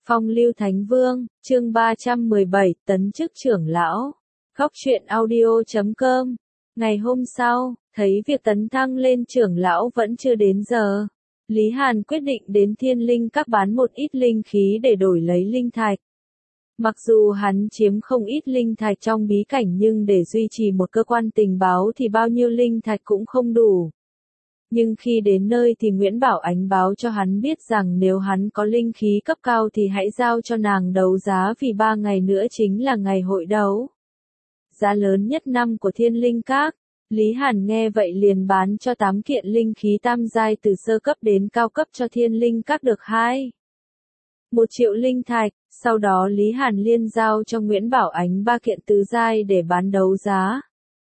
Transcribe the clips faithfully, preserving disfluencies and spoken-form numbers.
Phong lưu Thánh Vương, chương ba trăm mười bảy, tấn chức trưởng lão. Góc truyện audio chấm com. Ngày hôm sau, thấy việc tấn thăng lên trưởng lão vẫn chưa đến giờ. Lý Hàn quyết định đến Thiên Linh Các bán một ít linh khí để đổi lấy linh thạch. Mặc dù hắn chiếm không ít linh thạch trong bí cảnh nhưng để duy trì một cơ quan tình báo thì bao nhiêu linh thạch cũng không đủ. Nhưng khi đến nơi thì Nguyễn Bảo Ánh báo cho hắn biết rằng nếu hắn có linh khí cấp cao thì hãy giao cho nàng đấu giá vì ba ngày nữa chính là ngày hội đấu giá lớn nhất năm của Thiên Linh Các. Lý Hàn nghe vậy liền bán cho tám kiện linh khí tam giai từ sơ cấp đến cao cấp cho Thiên Linh Các được hai. Một triệu linh thạch, sau đó Lý Hàn liên giao cho Nguyễn Bảo Ánh ba kiện tứ giai để bán đấu giá.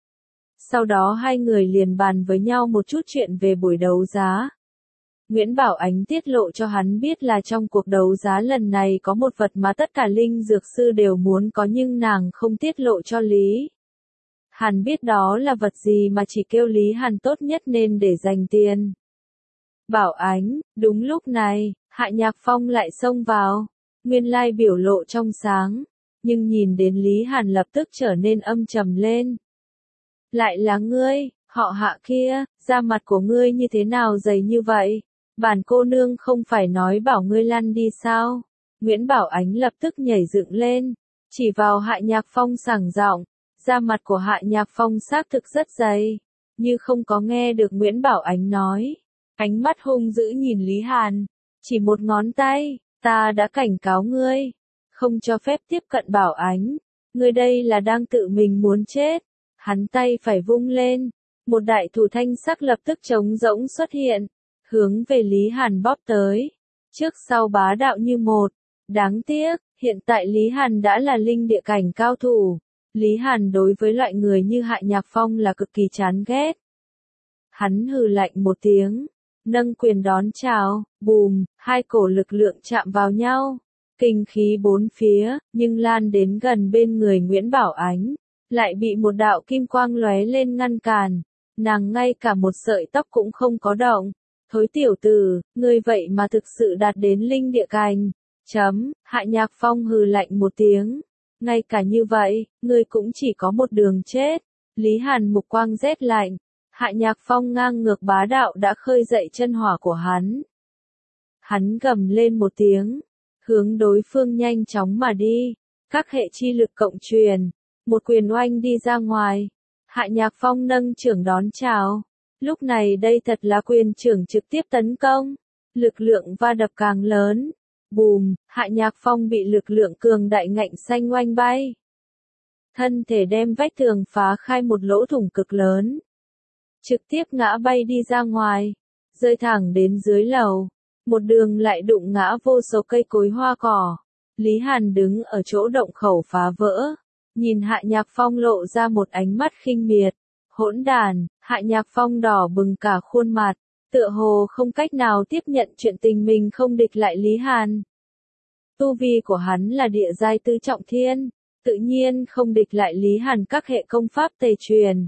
Sau đó hai người liền bàn với nhau một chút chuyện về buổi đấu giá. Nguyễn Bảo Ánh tiết lộ cho hắn biết là trong cuộc đấu giá lần này có một vật mà tất cả linh dược sư đều muốn có nhưng nàng không tiết lộ cho Lý Hàn biết đó là vật gì mà chỉ kêu Lý Hàn tốt nhất nên để dành tiền. Bảo Ánh, đúng lúc này, Hạ Nhạc Phong lại xông vào, nguyên lai biểu lộ trong sáng, nhưng nhìn đến Lý Hàn lập tức trở nên âm trầm lên. Lại là ngươi, họ Hạ kia, da mặt của ngươi như thế nào dày như vậy? Bản cô nương không phải nói bảo ngươi lăn đi sao? Nguyễn Bảo Ánh lập tức nhảy dựng lên, chỉ vào Hạ Nhạc Phong sảng giọng, da mặt của Hạ Nhạc Phong xác thực rất dày, như không có nghe được Nguyễn Bảo Ánh nói. Ánh mắt hung dữ nhìn Lý Hàn, chỉ một ngón tay, ta đã cảnh cáo ngươi, không cho phép tiếp cận Bảo Ánh, ngươi đây là đang tự mình muốn chết. Hắn tay phải vung lên, một đại thủ thanh sắc lập tức trống rỗng xuất hiện, hướng về Lý Hàn bóp tới, trước sau bá đạo như một. Đáng tiếc, hiện tại Lý Hàn đã là linh địa cảnh cao thủ. Lý Hàn đối với loại người như Hạ Nhạc Phong là cực kỳ chán ghét. Hắn hừ lạnh một tiếng, nâng quyền đón chào, bùm, hai cổ lực lượng chạm vào nhau, kinh khí bốn phía, nhưng lan đến gần bên người Nguyễn Bảo Ánh, lại bị một đạo kim quang lóe lên ngăn cản, nàng ngay cả một sợi tóc cũng không có động. Thối tiểu tử, ngươi vậy mà thực sự đạt đến linh địa cảnh. Chấm, Hạ Nhạc Phong hừ lạnh một tiếng. Ngay cả như vậy, ngươi cũng chỉ có một đường chết. Lý Hàn mục quang rét lạnh. Hạ Nhạc Phong ngang ngược bá đạo đã khơi dậy chân hỏa của hắn. Hắn gầm lên một tiếng, hướng đối phương nhanh chóng mà đi. Các hệ chi lực cộng truyền. Một quyền oanh đi ra ngoài. Hạ Nhạc Phong nâng trưởng đón chào. Lúc này đây thật là quyền trưởng trực tiếp tấn công. Lực lượng va đập càng lớn. Bùm, Hạ Nhạc Phong bị lực lượng cường đại ngạnh xanh oanh bay. Thân thể đem vách tường phá khai một lỗ thủng cực lớn. Trực tiếp ngã bay đi ra ngoài. Rơi thẳng đến dưới lầu. Một đường lại đụng ngã vô số cây cối hoa cỏ. Lý Hàn đứng ở chỗ động khẩu phá vỡ. Nhìn Hạ Nhạc Phong lộ ra một ánh mắt khinh miệt. Hỗn đàn, Hạ Nhạc Phong đỏ bừng cả khuôn mặt, tựa hồ không cách nào tiếp nhận chuyện tình mình không địch lại Lý Hàn. Tu vi của hắn là địa giai tứ trọng thiên, tự nhiên không địch lại Lý Hàn các hệ công pháp tề truyền.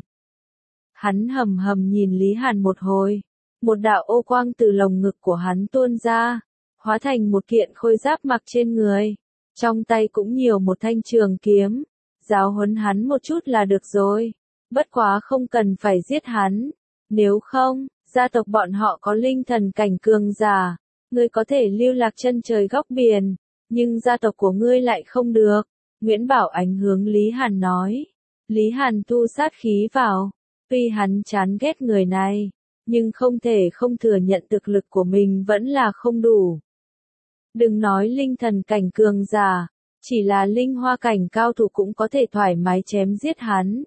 Hắn hầm hầm nhìn Lý Hàn một hồi, một đạo ô quang từ lồng ngực của hắn tuôn ra, hóa thành một kiện khôi giáp mặc trên người, trong tay cũng nhiều một thanh trường kiếm. Giáo huấn hắn một chút là được rồi, bất quá không cần phải giết hắn, nếu không, gia tộc bọn họ có linh thần cảnh cường giả, ngươi có thể lưu lạc chân trời góc biển, nhưng gia tộc của ngươi lại không được. Nguyễn Bảo Ánh hướng Lý Hàn nói. Lý Hàn thu sát khí vào, tuy hắn chán ghét người này, nhưng không thể không thừa nhận thực lực của mình vẫn là không đủ. Đừng nói linh thần cảnh cường giả. Chỉ là linh hoa cảnh cao thủ cũng có thể thoải mái chém giết hắn.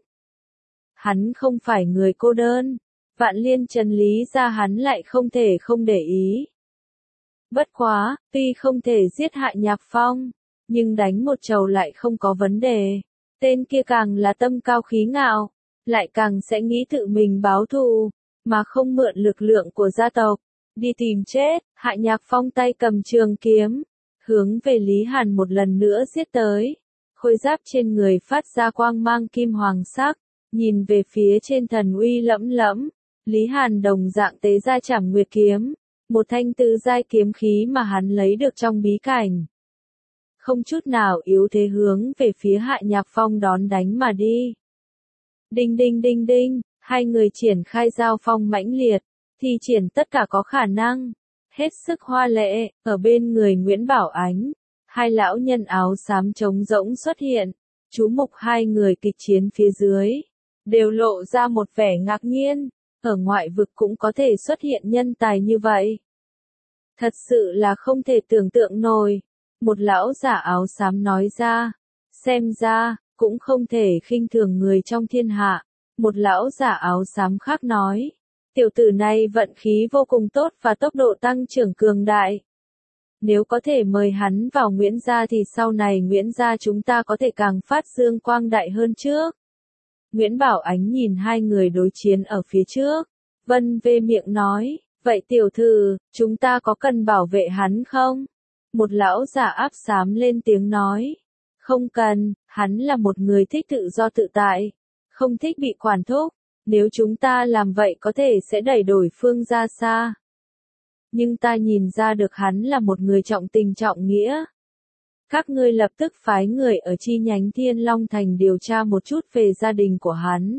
Hắn không phải người cô đơn. Vạn Liên Trần Lý ra hắn lại không thể không để ý. Bất quá, tuy không thể giết Hạ Nhạc Phong, nhưng đánh một trầu lại không có vấn đề. Tên kia càng là tâm cao khí ngạo, lại càng sẽ nghĩ tự mình báo thù, mà không mượn lực lượng của gia tộc. Đi tìm chết, Hạ Nhạc Phong tay cầm trường kiếm. Hướng về Lý Hàn một lần nữa giết tới. Khôi giáp trên người phát ra quang mang kim hoàng sắc, nhìn về phía trên thần uy lẫm lẫm. Lý Hàn đồng dạng tế ra Trảm Nguyệt kiếm, một thanh tứ giai kiếm khí mà hắn lấy được trong bí cảnh. không chút nào yếu thế hướng về phía Hạ Nhạc Phong đón đánh mà đi. Đinh đinh đinh đinh, hai người triển khai giao phong mãnh liệt, thi triển tất cả có khả năng, hết sức hoa lệ, ở bên người Nguyễn Bảo Ánh, hai lão nhân áo xám trống rỗng xuất hiện, chú mục hai người kịch chiến phía dưới, đều lộ ra một vẻ ngạc nhiên, ở ngoại vực cũng có thể xuất hiện nhân tài như vậy. Thật sự là không thể tưởng tượng nổi, một lão giả áo xám nói ra, xem ra, cũng không thể khinh thường người trong thiên hạ, một lão giả áo xám khác nói, tiểu tử này vận khí vô cùng tốt và tốc độ tăng trưởng cường đại. Nếu có thể mời hắn vào Nguyễn gia thì sau này Nguyễn gia chúng ta có thể càng phát dương quang đại hơn trước. Nguyễn Bảo Ánh nhìn hai người đối chiến ở phía trước, vân vê miệng nói, vậy tiểu thư, chúng ta có cần bảo vệ hắn không? Một lão giả áp xám lên tiếng nói, không cần, hắn là một người thích tự do tự tại, không thích bị quản thúc, nếu chúng ta làm vậy có thể sẽ đẩy đổi phương ra xa. Nhưng ta nhìn ra được hắn là một người trọng tình trọng nghĩa. Các ngươi lập tức phái người ở chi nhánh Thiên Long Thành điều tra một chút về gia đình của hắn.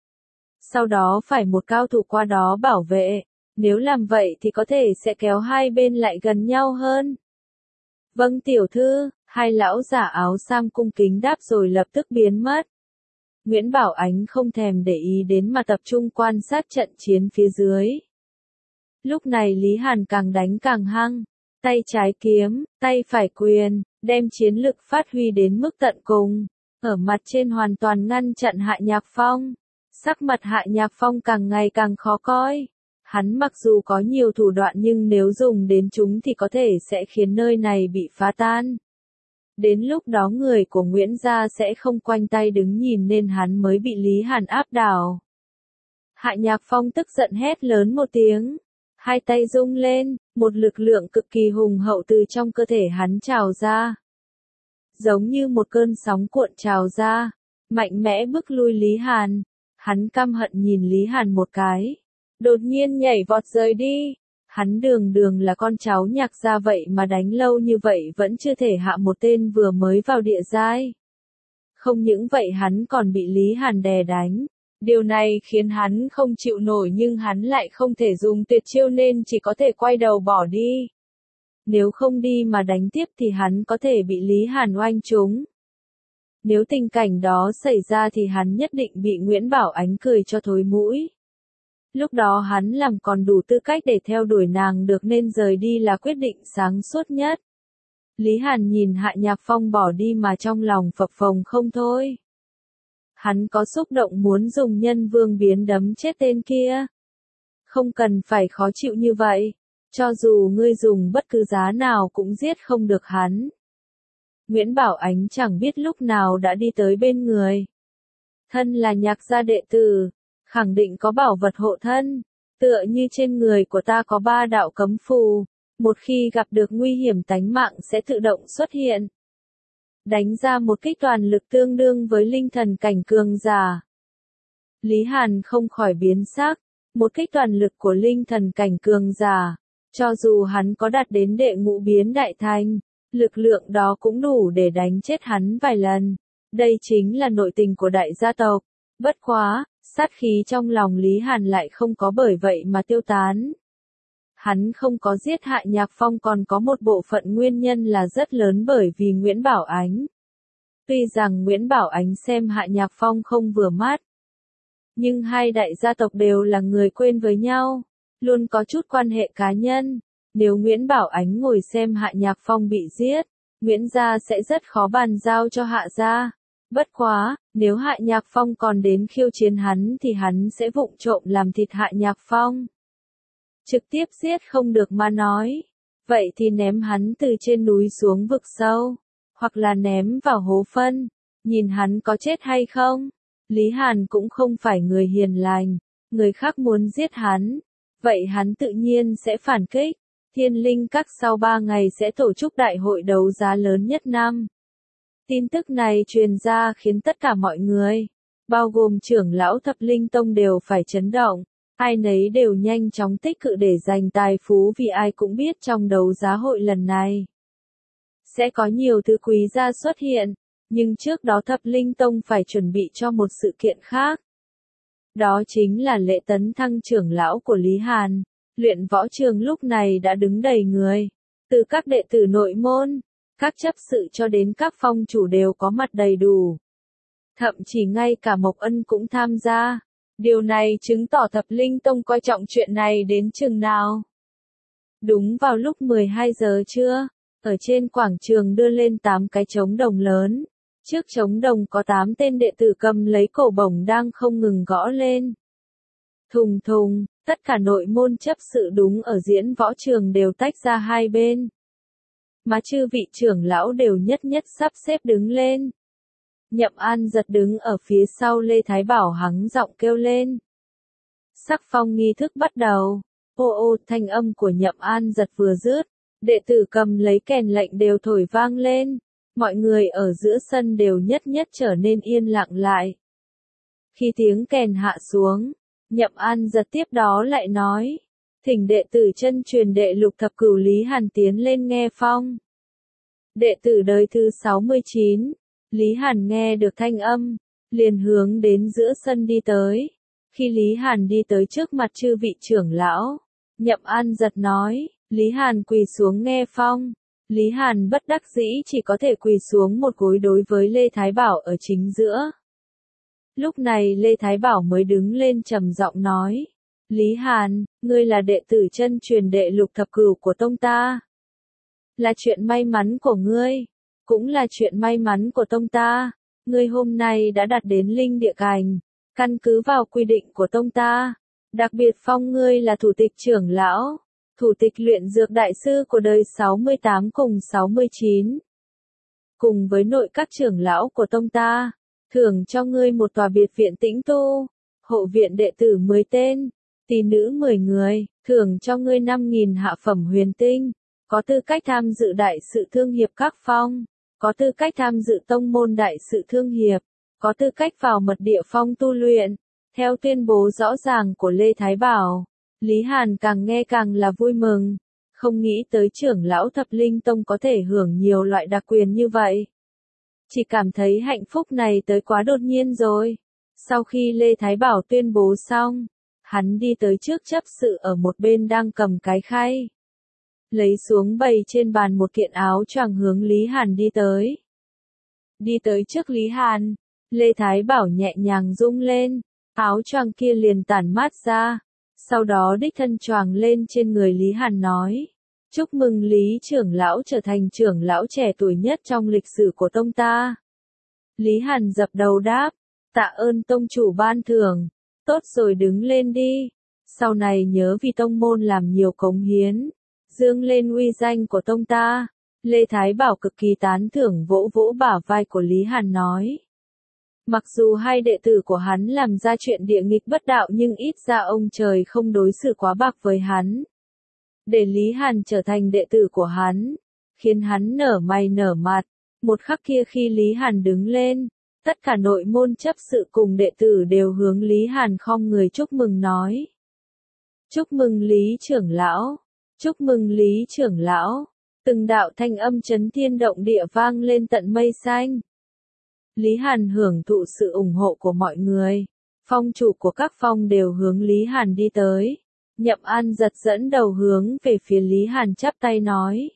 Sau đó phải một cao thủ qua đó bảo vệ, nếu làm vậy thì có thể sẽ kéo hai bên lại gần nhau hơn. Vâng tiểu thư, hai lão giả áo sam cung kính đáp rồi lập tức biến mất. Nguyễn Bảo Ánh không thèm để ý đến mà tập trung quan sát trận chiến phía dưới. Lúc này Lý Hàn càng đánh càng hăng, tay trái kiếm, tay phải quyền, đem chiến lực phát huy đến mức tận cùng, ở mặt trên hoàn toàn ngăn chặn Hạ Nhạc Phong. Sắc mặt Hạ Nhạc Phong càng ngày càng khó coi. Hắn mặc dù có nhiều thủ đoạn nhưng nếu dùng đến chúng thì có thể sẽ khiến nơi này bị phá tan. Đến lúc đó người của Nguyễn gia sẽ không khoanh tay đứng nhìn nên hắn mới bị Lý Hàn áp đảo. Hạ Nhạc Phong tức giận hét lớn một tiếng. Hai tay rung lên, một lực lượng cực kỳ hùng hậu từ trong cơ thể hắn trào ra. Giống như một cơn sóng cuộn trào ra, mạnh mẽ bức lui Lý Hàn. Hắn căm hận nhìn Lý Hàn một cái. Đột nhiên nhảy vọt rời đi. Hắn đường đường là con cháu Nhạc gia vậy mà đánh lâu như vậy vẫn chưa thể hạ một tên vừa mới vào địa giai. Không những vậy hắn còn bị Lý Hàn đè đánh. Điều này khiến hắn không chịu nổi nhưng hắn lại không thể dùng tuyệt chiêu nên chỉ có thể quay đầu bỏ đi. Nếu không đi mà đánh tiếp thì hắn có thể bị Lý Hàn oanh trúng. Nếu tình cảnh đó xảy ra thì hắn nhất định bị Nguyễn Bảo Ánh cười cho thối mũi. Lúc đó hắn làm còn đủ tư cách để theo đuổi nàng được nên rời đi là quyết định sáng suốt nhất. Lý Hàn nhìn Hạ Nhạc Phong bỏ đi mà trong lòng phập phồng không thôi. Hắn có xúc động muốn dùng nhân vương biến đấm chết tên kia. Không cần phải khó chịu như vậy. Cho dù ngươi dùng bất cứ giá nào cũng giết không được hắn. Nguyễn Bảo Ánh chẳng biết lúc nào đã đi tới bên người. Thân là Nhạc gia đệ tử, khẳng định có bảo vật hộ thân. Tựa như trên người của ta có ba đạo cấm phù. Một khi gặp được nguy hiểm tánh mạng sẽ tự động xuất hiện. Đánh ra một kích toàn lực tương đương với linh thần cảnh cường giả. Lý Hàn không khỏi biến sắc, một kích toàn lực của linh thần cảnh cường giả, cho dù hắn có đạt đến đệ ngũ biến đại thành, lực lượng đó cũng đủ để đánh chết hắn vài lần. Đây chính là nội tình của đại gia tộc. Bất quá, sát khí trong lòng Lý Hàn lại không có bởi vậy mà tiêu tán. Hắn không có giết Hạ Nhạc Phong còn có một bộ phận nguyên nhân là rất lớn bởi vì Nguyễn Bảo Ánh. Tuy rằng Nguyễn Bảo Ánh xem Hạ Nhạc Phong không vừa mắt, nhưng hai đại gia tộc đều là người quen với nhau, luôn có chút quan hệ cá nhân. Nếu Nguyễn Bảo Ánh ngồi xem Hạ Nhạc Phong bị giết, Nguyễn gia sẽ rất khó bàn giao cho Hạ gia. Bất quá, nếu Hạ Nhạc Phong còn đến khiêu chiến hắn thì hắn sẽ vụng trộm làm thịt Hạ Nhạc Phong. Trực tiếp giết không được mà nói. Vậy thì ném hắn từ trên núi xuống vực sâu. Hoặc là ném vào hố phân. Nhìn hắn có chết hay không. Lý Hàn cũng không phải người hiền lành. Người khác muốn giết hắn. Vậy hắn tự nhiên sẽ phản kích. Thiên Linh Các sau ba ngày sẽ tổ chức đại hội đấu giá lớn nhất năm. Tin tức này truyền ra khiến tất cả mọi người, bao gồm trưởng lão Thập Linh Tông đều phải chấn động. Ai nấy đều nhanh chóng tích cự để giành tài phú vì ai cũng biết trong đấu giá hội lần này sẽ có nhiều thứ quý gia xuất hiện, nhưng trước đó Thập Linh Tông phải chuẩn bị cho một sự kiện khác. Đó chính là lễ tấn thăng trưởng lão của Lý Hàn. Luyện võ trường lúc này đã đứng đầy người, từ các đệ tử nội môn, các chấp sự cho đến các phong chủ đều có mặt đầy đủ. Thậm chí ngay cả Mộc Ân cũng tham gia. Điều này chứng tỏ Thập Linh Tông coi trọng chuyện này đến chừng nào. Đúng vào lúc mười hai giờ trưa, ở trên quảng trường đưa lên tám cái trống đồng lớn. Trước trống đồng có tám tên đệ tử cầm lấy cổ bổng đang không ngừng gõ lên. Thùng thùng, tất cả nội môn chấp sự đúng ở diễn võ trường đều tách ra hai bên. Mà chư vị trưởng lão đều nhất nhất sắp xếp đứng lên. Nhậm An Giật đứng ở phía sau Lê Thái Bảo hắng giọng kêu lên. Sắc phong nghi thức bắt đầu. Ô ô, thanh âm của Nhậm An Giật vừa dứt, đệ tử cầm lấy kèn lệnh đều thổi vang lên. Mọi người ở giữa sân đều nhất nhất trở nên yên lặng lại. Khi tiếng kèn hạ xuống, Nhậm An Giật tiếp đó lại nói, thỉnh đệ tử chân truyền đệ lục thập cửu Lý Hàn tiến lên nghe phong. Đệ tử đời thứ sáu mươi chín, Lý Hàn nghe được thanh âm, liền hướng đến giữa sân đi tới. Khi Lý Hàn đi tới trước mặt chư vị trưởng lão, Nhậm An Giật nói, Lý Hàn quỳ xuống nghe phong. Lý Hàn bất đắc dĩ chỉ có thể quỳ xuống một gối đối với Lê Thái Bảo ở chính giữa. Lúc này Lê Thái Bảo mới đứng lên trầm giọng nói, Lý Hàn, ngươi là đệ tử chân truyền đệ lục thập cửu của tông ta. Là chuyện may mắn của ngươi, cũng là chuyện may mắn của tông ta. Ngươi hôm nay đã đạt đến linh địa cảnh, căn cứ vào quy định của tông ta, đặc biệt phong ngươi là thủ tịch trưởng lão. Thủ tịch luyện dược đại sư của đời sáu mươi tám cùng sáu mươi chín. Cùng với nội các trưởng lão của tông ta, thưởng cho ngươi một tòa biệt viện tĩnh tu, hộ viện đệ tử mười tên, tỷ nữ mười người, thưởng cho ngươi năm nghìn hạ phẩm huyền tinh, có tư cách tham dự đại sự thương hiệp các phong, có tư cách tham dự tông môn đại sự thương hiệp, có tư cách vào mật địa phong tu luyện. Theo tuyên bố rõ ràng của Lê Thái Bảo, Lý Hàn càng nghe càng là vui mừng, không nghĩ tới trưởng lão Thập Linh Tông có thể hưởng nhiều loại đặc quyền như vậy. Chỉ cảm thấy hạnh phúc này tới quá đột nhiên rồi. Sau khi Lê Thái Bảo tuyên bố xong, hắn đi tới trước chấp sự ở một bên đang cầm cái khay. Lấy xuống bày trên bàn một kiện áo choàng hướng Lý Hàn đi tới. Đi tới trước Lý Hàn, Lê Thái Bảo nhẹ nhàng rung lên, áo choàng kia liền tản mát ra. Sau đó đích thân choàng lên trên người Lý Hàn nói, chúc mừng Lý trưởng lão trở thành trưởng lão trẻ tuổi nhất trong lịch sử của tông ta. Lý Hàn dập đầu đáp, tạ ơn tông chủ ban thưởng, tốt rồi đứng lên đi, sau này nhớ vì tông môn làm nhiều cống hiến, dương lên uy danh của tông ta. Lê Thái Bảo cực kỳ tán thưởng vỗ vỗ bả vai của Lý Hàn nói. Mặc dù hai đệ tử của hắn làm ra chuyện địa nghịch bất đạo nhưng ít ra ông trời không đối xử quá bạc với hắn. Để Lý Hàn trở thành đệ tử của hắn, khiến hắn nở mày nở mặt. Một khắc kia khi Lý Hàn đứng lên, tất cả nội môn chấp sự cùng đệ tử đều hướng Lý Hàn khom người chúc mừng nói. Chúc mừng Lý trưởng lão, chúc mừng Lý trưởng lão, từng đạo thanh âm chấn thiên động địa vang lên tận mây xanh. Lý Hàn hưởng thụ sự ủng hộ của mọi người, phong chủ của các phong đều hướng Lý Hàn đi tới. Nhậm An Giật dẫn đầu hướng về phía Lý Hàn chắp tay nói.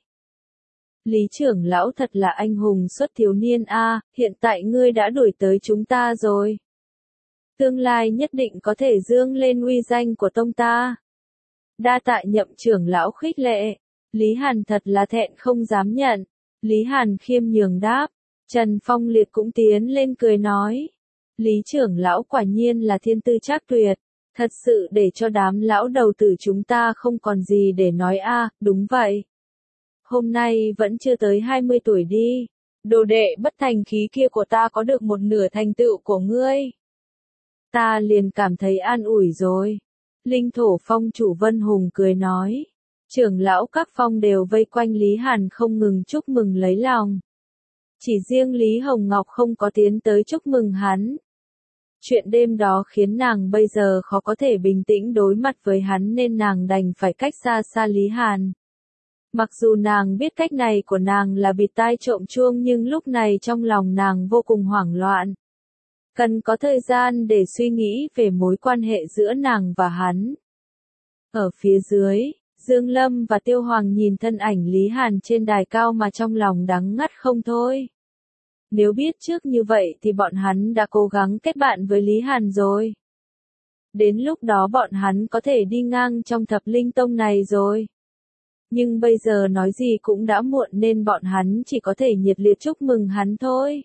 Lý trưởng lão thật là anh hùng xuất thiếu niên a, hiện tại ngươi đã đuổi tới chúng ta rồi. Tương lai nhất định có thể dương lên uy danh của tông ta. Đa tạ Nhậm trưởng lão khích lệ, Lý Hàn thật là thẹn không dám nhận. Lý Hàn khiêm nhường đáp. Trần Phong Liệt cũng tiến lên cười nói. Lý trưởng lão quả nhiên là thiên tư trác tuyệt, thật sự để cho đám lão đầu tử chúng ta không còn gì để nói a. À, đúng vậy. Hôm nay vẫn chưa tới hai mươi tuổi đi, đồ đệ bất thành khí kia của ta có được một nửa thành tựu của ngươi. Ta liền cảm thấy an ủi rồi. Linh thổ phong chủ Vân Hùng cười nói. Trưởng lão các phong đều vây quanh Lý Hàn không ngừng chúc mừng lấy lòng. Chỉ riêng Lý Hồng Ngọc không có tiến tới chúc mừng hắn. Chuyện đêm đó khiến nàng bây giờ khó có thể bình tĩnh đối mặt với hắn nên nàng đành phải cách xa xa Lý Hàn. Mặc dù nàng biết cách này của nàng là bịt tai trộm chuông nhưng lúc này trong lòng nàng vô cùng hoảng loạn. Cần có thời gian để suy nghĩ về mối quan hệ giữa nàng và hắn. Ở phía dưới, Dương Lâm và Tiêu Hoàng nhìn thân ảnh Lý Hàn trên đài cao mà trong lòng đắng ngắt không thôi. Nếu biết trước như vậy thì bọn hắn đã cố gắng kết bạn với Lý Hàn rồi. Đến lúc đó bọn hắn có thể đi ngang trong thập linh tông này rồi. Nhưng bây giờ nói gì cũng đã muộn nên bọn hắn chỉ có thể nhiệt liệt chúc mừng hắn thôi.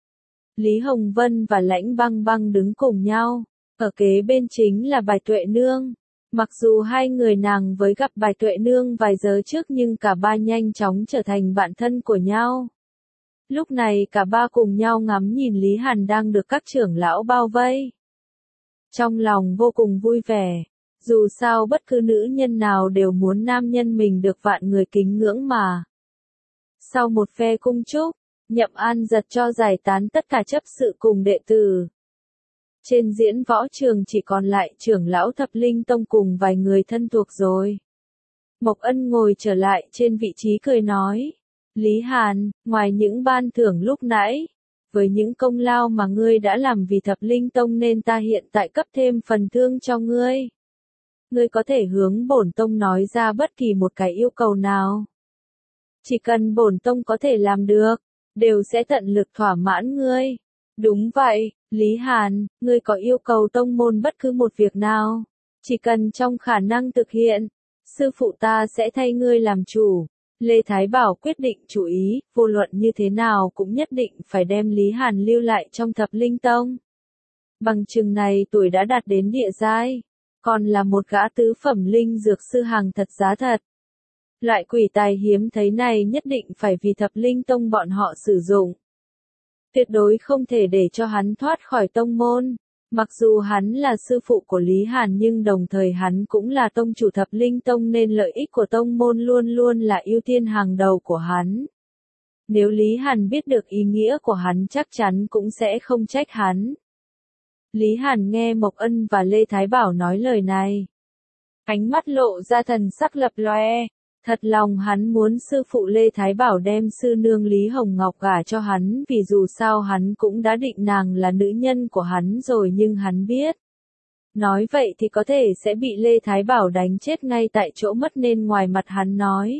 Lý Hồng Vân và Lãnh Băng Băng đứng cùng nhau. Ở kế bên chính là Bạch Tuệ Nương. Mặc dù hai người nàng với gặp Bạch Tuệ Nương vài giờ trước nhưng cả ba nhanh chóng trở thành bạn thân của nhau. Lúc này cả ba cùng nhau ngắm nhìn Lý Hàn đang được các trưởng lão bao vây. Trong lòng vô cùng vui vẻ. Dù sao bất cứ nữ nhân nào đều muốn nam nhân mình được vạn người kính ngưỡng mà. Sau một phe cung chúc, Nhậm An Giật cho giải tán tất cả chấp sự cùng đệ tử. Trên diễn võ trường chỉ còn lại trưởng lão thập linh tông cùng vài người thân thuộc rồi. Mộc Ân ngồi trở lại trên vị trí cười nói. Lý Hàn, ngoài những ban thưởng lúc nãy, với những công lao mà ngươi đã làm vì thập linh tông nên ta hiện tại cấp thêm phần thương cho ngươi. Ngươi có thể hướng bổn tông nói ra bất kỳ một cái yêu cầu nào. Chỉ cần bổn tông có thể làm được, đều sẽ tận lực thỏa mãn ngươi. Đúng vậy, Lý Hàn, ngươi có yêu cầu tông môn bất cứ một việc nào. Chỉ cần trong khả năng thực hiện, sư phụ ta sẽ thay ngươi làm chủ. Lê Thái Bảo quyết định chủ ý, vô luận như thế nào cũng nhất định phải đem Lý Hàn lưu lại trong thập linh tông. Bằng chừng này tuổi đã đạt đến địa giai, còn là một gã tứ phẩm linh dược sư hàng thật giá thật. Loại quỷ tài hiếm thấy này nhất định phải vì thập linh tông bọn họ sử dụng. Tuyệt đối không thể để cho hắn thoát khỏi tông môn. Mặc dù hắn là sư phụ của Lý Hàn nhưng đồng thời hắn cũng là tông chủ thập linh tông nên lợi ích của tông môn luôn luôn là ưu tiên hàng đầu của hắn. Nếu Lý Hàn biết được ý nghĩa của hắn chắc chắn cũng sẽ không trách hắn. Lý Hàn nghe Mộc Ân và Lê Thái Bảo nói lời này. Ánh mắt lộ ra thần sắc lập loè. Thật lòng hắn muốn sư phụ Lê Thái Bảo đem sư nương Lý Hồng Ngọc gả cho hắn vì dù sao hắn cũng đã định nàng là nữ nhân của hắn rồi nhưng hắn biết. Nói vậy thì có thể sẽ bị Lê Thái Bảo đánh chết ngay tại chỗ mất nên ngoài mặt hắn nói.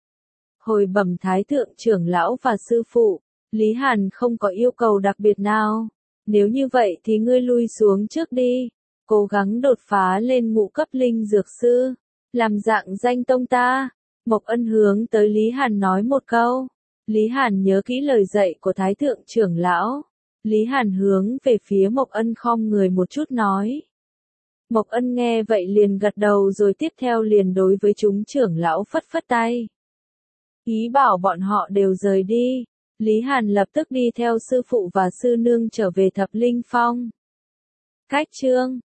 Hồi bẩm Thái Thượng trưởng lão và sư phụ, Lý Hàn không có yêu cầu đặc biệt nào. Nếu như vậy thì ngươi lui xuống trước đi, cố gắng đột phá lên ngũ cấp linh dược sư, làm dạng danh tông ta. Mộc Ân hướng tới Lý Hàn nói một câu. Lý Hàn nhớ kỹ lời dạy của Thái Thượng trưởng lão. Lý Hàn hướng về phía Mộc Ân khom người một chút nói. Mộc Ân nghe vậy liền gật đầu rồi tiếp theo liền đối với chúng trưởng lão phất phất tay. Ý bảo bọn họ đều rời đi. Lý Hàn lập tức đi theo sư phụ và sư nương trở về Thập Linh Phong. Cách chương